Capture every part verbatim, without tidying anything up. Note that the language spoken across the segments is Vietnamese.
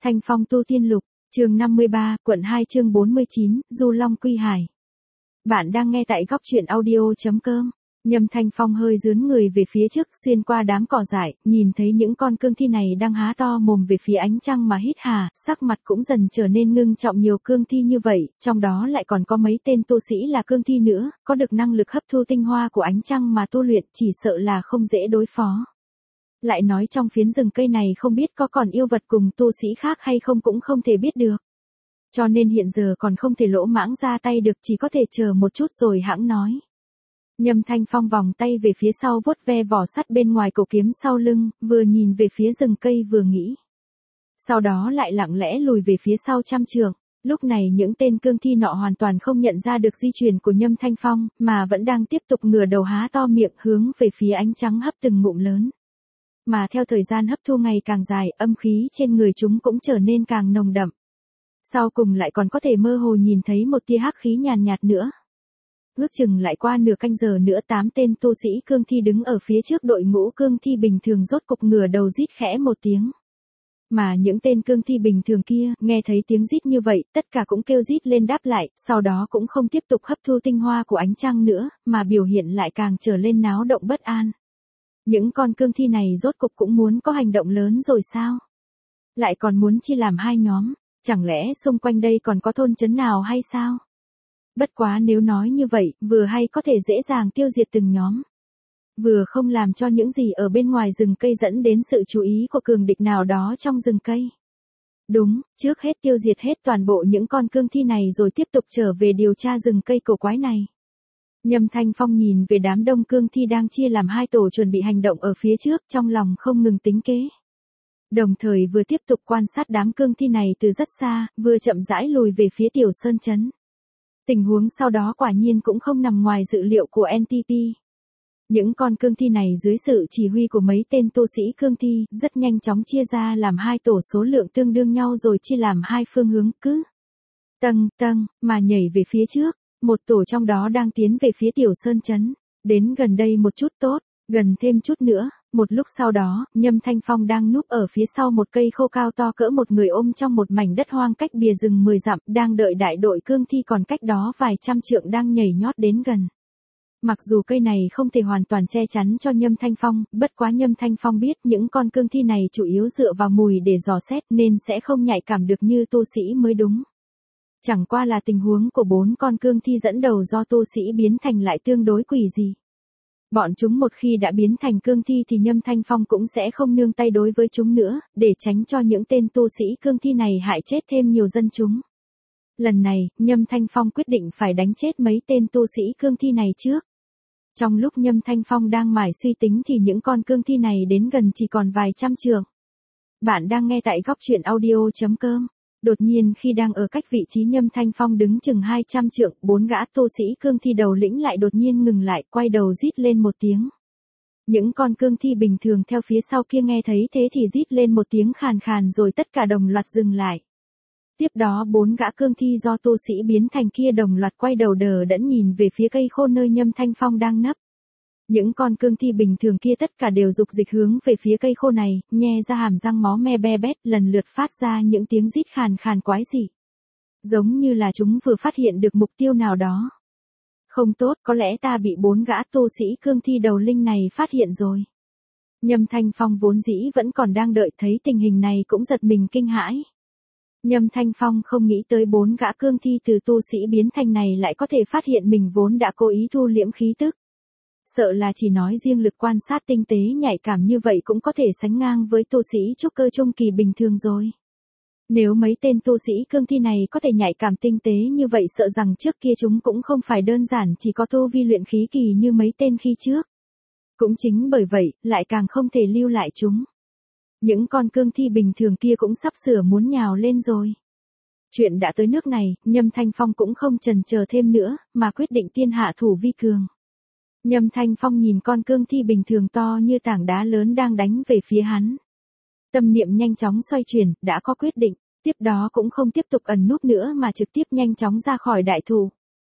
Thanh Phong tu tiên lục, chương năm mươi ba, quận hai chương bốn mươi chín, Du Long Quy Hải. Bạn đang nghe tại góc truyện audio chấm com. Nhâm Thanh Phong hơi dướn người về phía trước, xuyên qua đám cỏ dại, nhìn thấy những con cương thi này đang há to mồm về phía ánh trăng mà hít hà, sắc mặt cũng dần trở nên ngưng trọng. Nhiều cương thi như vậy, trong đó lại còn có mấy tên tu sĩ là cương thi nữa, có được năng lực hấp thu tinh hoa của ánh trăng mà tu luyện, chỉ sợ là không dễ đối phó. Lại nói trong phiến rừng cây này không biết có còn yêu vật cùng tu sĩ khác hay không cũng không thể biết được. Cho nên hiện giờ còn không thể lỗ mãng ra tay được, chỉ có thể chờ một chút rồi hãng nói. Nhâm Thanh Phong vòng tay về phía sau vuốt ve vỏ sắt bên ngoài cổ kiếm sau lưng, vừa nhìn về phía rừng cây vừa nghĩ. Sau đó lại lặng lẽ lùi về phía sau trăm trượng. Lúc này những tên cương thi nọ hoàn toàn không nhận ra được di chuyển của Nhâm Thanh Phong, mà vẫn đang tiếp tục ngửa đầu há to miệng hướng về phía ánh trắng hấp từng ngụm lớn. Mà theo thời gian hấp thu ngày càng dài, âm khí trên người chúng cũng trở nên càng nồng đậm. Sau cùng lại còn có thể mơ hồ nhìn thấy một tia hắc khí nhàn nhạt nữa. Ước chừng lại qua nửa canh giờ nữa, tám tên tu sĩ cương thi đứng ở phía trước đội ngũ cương thi bình thường rốt cục ngửa đầu rít khẽ một tiếng. Mà những tên cương thi bình thường kia, nghe thấy tiếng rít như vậy, tất cả cũng kêu rít lên đáp lại, sau đó cũng không tiếp tục hấp thu tinh hoa của ánh trăng nữa, mà biểu hiện lại càng trở lên náo động bất an. Những con cương thi này rốt cục cũng muốn có hành động lớn rồi sao? Lại còn muốn chia làm hai nhóm, chẳng lẽ xung quanh đây còn có thôn trấn nào hay sao? Bất quá nếu nói như vậy, vừa hay có thể dễ dàng tiêu diệt từng nhóm. Vừa không làm cho những gì ở bên ngoài rừng cây dẫn đến sự chú ý của cường địch nào đó trong rừng cây. Đúng, trước hết tiêu diệt hết toàn bộ những con cương thi này rồi tiếp tục trở về điều tra rừng cây cổ quái này. Nhâm Thanh Phong nhìn về đám đông cương thi đang chia làm hai tổ chuẩn bị hành động ở phía trước, trong lòng không ngừng tính kế. Đồng thời vừa tiếp tục quan sát đám cương thi này từ rất xa, vừa chậm rãi lùi về phía tiểu sơn trấn. Tình huống sau đó quả nhiên cũng không nằm ngoài dự liệu của en tê pê. Những con cương thi này dưới sự chỉ huy của mấy tên tu sĩ cương thi, rất nhanh chóng chia ra làm hai tổ số lượng tương đương nhau rồi chia làm hai phương hướng cứ tầng tầng mà nhảy về phía trước. Một tổ trong đó đang tiến về phía tiểu sơn trấn. Đến gần đây một chút tốt, gần thêm chút nữa. Một lúc sau đó, Nhâm Thanh Phong đang núp ở phía sau một cây khô cao to cỡ một người ôm trong một mảnh đất hoang cách bìa rừng mười dặm, đang đợi đại đội cương thi còn cách đó vài trăm trượng đang nhảy nhót đến gần. Mặc dù cây này không thể hoàn toàn che chắn cho Nhâm Thanh Phong, bất quá Nhâm Thanh Phong biết những con cương thi này chủ yếu dựa vào mùi để dò xét nên sẽ không nhạy cảm được như tu sĩ mới đúng. Chẳng qua là tình huống của bốn con cương thi dẫn đầu do tu sĩ biến thành lại tương đối quỷ dị. Bọn chúng một khi đã biến thành cương thi thì Nhâm Thanh Phong cũng sẽ không nương tay đối với chúng nữa, để tránh cho những tên tu sĩ cương thi này hại chết thêm nhiều dân chúng. Lần này, Nhâm Thanh Phong quyết định phải đánh chết mấy tên tu sĩ cương thi này trước. Trong lúc Nhâm Thanh Phong đang mải suy tính thì những con cương thi này đến gần chỉ còn vài trăm trượng. Bạn đang nghe tại góc truyện audio chấm com. Đột nhiên khi đang ở cách vị trí Nhâm Thanh Phong đứng chừng hai trăm trượng, bốn gã tu sĩ cương thi đầu lĩnh lại đột nhiên ngừng lại, quay đầu rít lên một tiếng. Những con cương thi bình thường theo phía sau kia nghe thấy thế thì rít lên một tiếng khàn khàn rồi tất cả đồng loạt dừng lại. Tiếp đó bốn gã cương thi do tu sĩ biến thành kia đồng loạt quay đầu đờ đẫn nhìn về phía cây khô nơi Nhâm Thanh Phong đang nấp. Những con cương thi bình thường kia tất cả đều dục dịch hướng về phía cây khô này, nhe ra hàm răng máu me be bét, lần lượt phát ra những tiếng rít khàn khàn quái dị. Giống như là chúng vừa phát hiện được mục tiêu nào đó. Không tốt, có lẽ ta bị bốn gã tu sĩ cương thi đầu linh này phát hiện rồi. Nhâm Thanh Phong vốn dĩ vẫn còn đang đợi, thấy tình hình này cũng giật mình kinh hãi. Nhâm Thanh Phong không nghĩ tới bốn gã cương thi từ tu sĩ biến thành này lại có thể phát hiện mình vốn đã cố ý thu liễm khí tức. Sợ là chỉ nói riêng lực quan sát tinh tế nhạy cảm như vậy cũng có thể sánh ngang với tu sĩ trúc cơ trung kỳ bình thường rồi. Nếu mấy tên tu sĩ cương thi này có thể nhạy cảm tinh tế như vậy, sợ rằng trước kia chúng cũng không phải đơn giản chỉ có tu vi luyện khí kỳ như mấy tên khi trước. Cũng chính bởi vậy, lại càng không thể lưu lại chúng. Những con cương thi bình thường kia cũng sắp sửa muốn nhào lên rồi. Chuyện đã tới nước này, Nhâm Thanh Phong cũng không chần chờ thêm nữa, mà quyết định tiên hạ thủ vi cường. Nhâm Thanh Phong nhìn con cương thi bình thường to như tảng đá lớn đang đánh về phía hắn. Tâm niệm nhanh chóng xoay chuyển, đã có quyết định, tiếp đó cũng không tiếp tục ẩn núp nữa mà trực tiếp nhanh chóng ra khỏi đại thủ.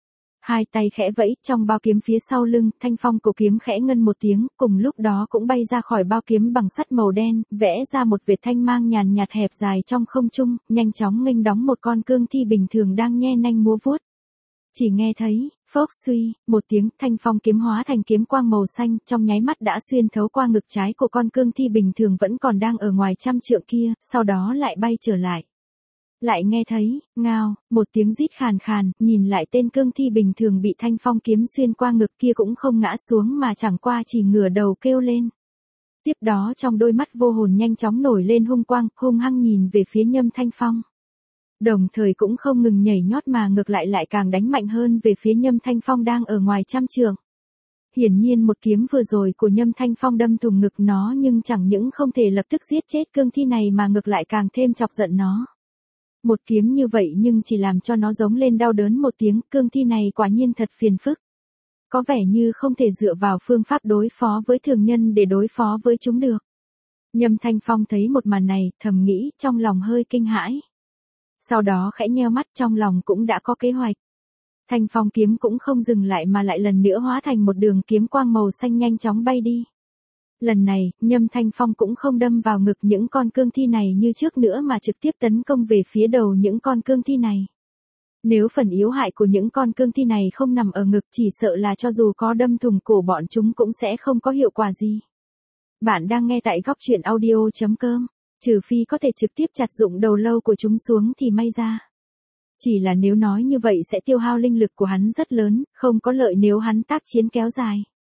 Hai tay khẽ vẫy, trong bao kiếm phía sau lưng, thanh phong cổ kiếm khẽ ngân một tiếng, cùng lúc đó cũng bay ra khỏi bao kiếm bằng sắt màu đen, vẽ ra một vệt thanh mang nhàn nhạt hẹp dài trong không trung, nhanh chóng nghênh đóng một con cương thi bình thường đang nhe nanh múa vuốt. Chỉ nghe thấy, phốc suy, một tiếng, thanh phong kiếm hóa thành kiếm quang màu xanh, trong nháy mắt đã xuyên thấu qua ngực trái của con cương thi bình thường vẫn còn đang ở ngoài trăm trượng kia, sau đó lại bay trở lại. Lại nghe thấy, ngao, một tiếng rít khàn khàn, nhìn lại tên cương thi bình thường bị thanh phong kiếm xuyên qua ngực kia cũng không ngã xuống mà chẳng qua chỉ ngửa đầu kêu lên. Tiếp đó trong đôi mắt vô hồn nhanh chóng nổi lên hung quang, hung hăng nhìn về phía Nhâm Thanh Phong. Đồng thời cũng không ngừng nhảy nhót mà ngược lại lại càng đánh mạnh hơn về phía Nhâm Thanh Phong đang ở ngoài trăm trượng. Hiển nhiên một kiếm vừa rồi của Nhâm Thanh Phong đâm thủng ngực nó nhưng chẳng những không thể lập tức giết chết cương thi này mà ngược lại càng thêm chọc giận nó. Một kiếm như vậy nhưng chỉ làm cho nó giống lên đau đớn một tiếng, cương thi này quả nhiên thật phiền phức. Có vẻ như không thể dựa vào phương pháp đối phó với thường nhân để đối phó với chúng được. Nhâm Thanh Phong thấy một màn này, thầm nghĩ, trong lòng hơi kinh hãi. Sau đó khẽ nheo mắt, trong lòng cũng đã có kế hoạch. Thanh phong kiếm cũng không dừng lại mà lại lần nữa hóa thành một đường kiếm quang màu xanh nhanh chóng bay đi. Lần này, Nhâm Thanh Phong cũng không đâm vào ngực những con cương thi này như trước nữa mà trực tiếp tấn công về phía đầu những con cương thi này. Nếu phần yếu hại của những con cương thi này không nằm ở ngực chỉ sợ là cho dù có đâm thủng cổ bọn chúng cũng sẽ không có hiệu quả gì. Bạn đang nghe tại góc truyện audio chấm com. Trừ phi có thể trực tiếp chặt dụng đầu lâu của chúng xuống thì may ra. Chỉ là nếu nói như vậy sẽ tiêu hao linh lực của hắn rất lớn, không có lợi nếu hắn tác chiến kéo dài.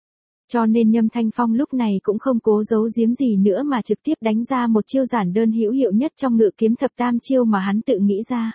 Cho nên Nhâm Thanh Phong lúc này cũng không cố giấu giếm gì nữa mà trực tiếp đánh ra một chiêu giản đơn hữu hiệu nhất trong ngự kiếm thập tam chiêu mà hắn tự nghĩ ra.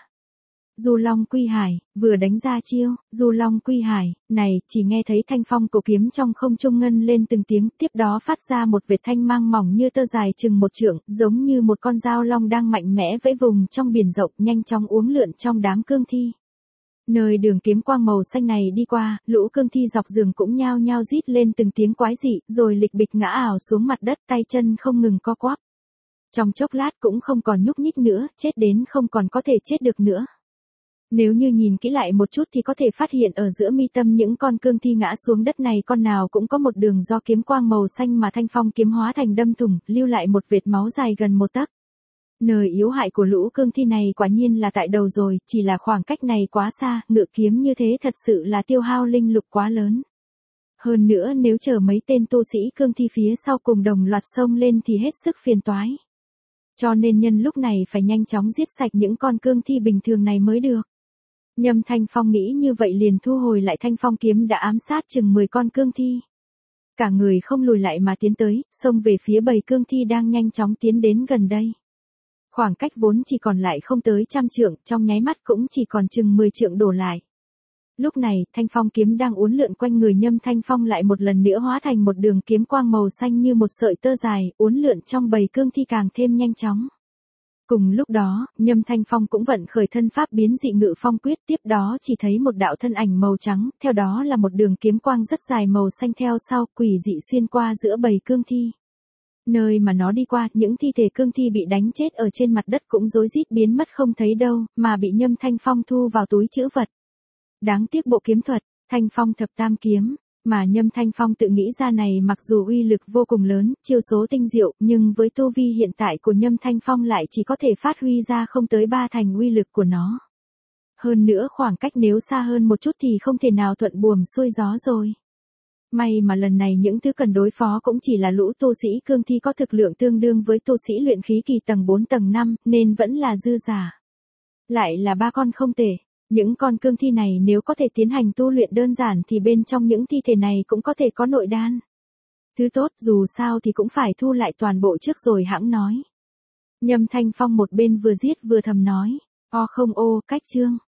Du Long Quy Hải, vừa đánh ra chiêu, Du Long Quy Hải, này, chỉ nghe thấy thanh phong cổ kiếm trong không trung ngân lên từng tiếng, tiếp đó phát ra một vệt thanh mang mỏng như tơ dài chừng một trượng, giống như một con dao long đang mạnh mẽ vẫy vùng trong biển rộng, nhanh chóng uốn lượn trong đám cương thi. Nơi đường kiếm quang màu xanh này đi qua, lũ cương thi dọc giường cũng nhao nhao rít lên từng tiếng quái dị, rồi lịch bịch ngã ảo xuống mặt đất, tay chân không ngừng co quắp. Trong chốc lát cũng không còn nhúc nhích nữa, chết đến không còn có thể chết được nữa. Nếu như nhìn kỹ lại một chút thì có thể phát hiện ở giữa mi tâm những con cương thi ngã xuống đất này con nào cũng có một đường do kiếm quang màu xanh mà thanh phong kiếm hóa thành đâm thủng, lưu lại một vệt máu dài gần một tấc. Nơi yếu hại của lũ cương thi này quả nhiên là tại đầu rồi, chỉ là khoảng cách này quá xa, ngự kiếm như thế thật sự là tiêu hao linh lực quá lớn. Hơn nữa nếu chờ mấy tên tu sĩ cương thi phía sau cùng đồng loạt xông lên thì hết sức phiền toái. Cho nên nhân lúc này phải nhanh chóng giết sạch những con cương thi bình thường này mới được. Nhâm Thanh Phong nghĩ như vậy liền thu hồi lại thanh phong kiếm đã ám sát chừng mười con cương thi. Cả người không lùi lại mà tiến tới, xông về phía bầy cương thi đang nhanh chóng tiến đến gần đây. Khoảng cách vốn chỉ còn lại không tới trăm trượng, trong nháy mắt cũng chỉ còn chừng mười trượng đổ lại. Lúc này, thanh phong kiếm đang uốn lượn quanh người Nhâm Thanh Phong lại một lần nữa hóa thành một đường kiếm quang màu xanh như một sợi tơ dài, uốn lượn trong bầy cương thi càng thêm nhanh chóng. Cùng lúc đó, Nhâm Thanh Phong cũng vận khởi thân pháp biến dị ngự phong quyết, tiếp đó chỉ thấy một đạo thân ảnh màu trắng, theo đó là một đường kiếm quang rất dài màu xanh theo sau, quỷ dị xuyên qua giữa bầy cương thi. Nơi mà nó đi qua, những thi thể cương thi bị đánh chết ở trên mặt đất cũng rối rít biến mất không thấy đâu, mà bị Nhâm Thanh Phong thu vào túi trữ vật. Đáng tiếc bộ kiếm thuật, Thanh Phong thập tam kiếm, mà Nhâm Thanh Phong tự nghĩ ra này mặc dù uy lực vô cùng lớn, chiêu số tinh diệu, nhưng với tu vi hiện tại của Nhâm Thanh Phong lại chỉ có thể phát huy ra không tới ba thành uy lực của nó. Hơn nữa khoảng cách nếu xa hơn một chút thì không thể nào thuận buồm xuôi gió rồi. May mà lần này những thứ cần đối phó cũng chỉ là lũ tu sĩ cương thi có thực lượng tương đương với tu sĩ luyện khí kỳ tầng bốn tầng năm, nên vẫn là dư giả. Lại là ba con không tệ. Những con cương thi này nếu có thể tiến hành tu luyện đơn giản thì bên trong những thi thể này cũng có thể có nội đan. Thứ tốt dù sao thì cũng phải thu lại toàn bộ trước rồi hãng nói. Nhâm Thanh Phong một bên vừa giết vừa thầm nói. O không ô, cách chương.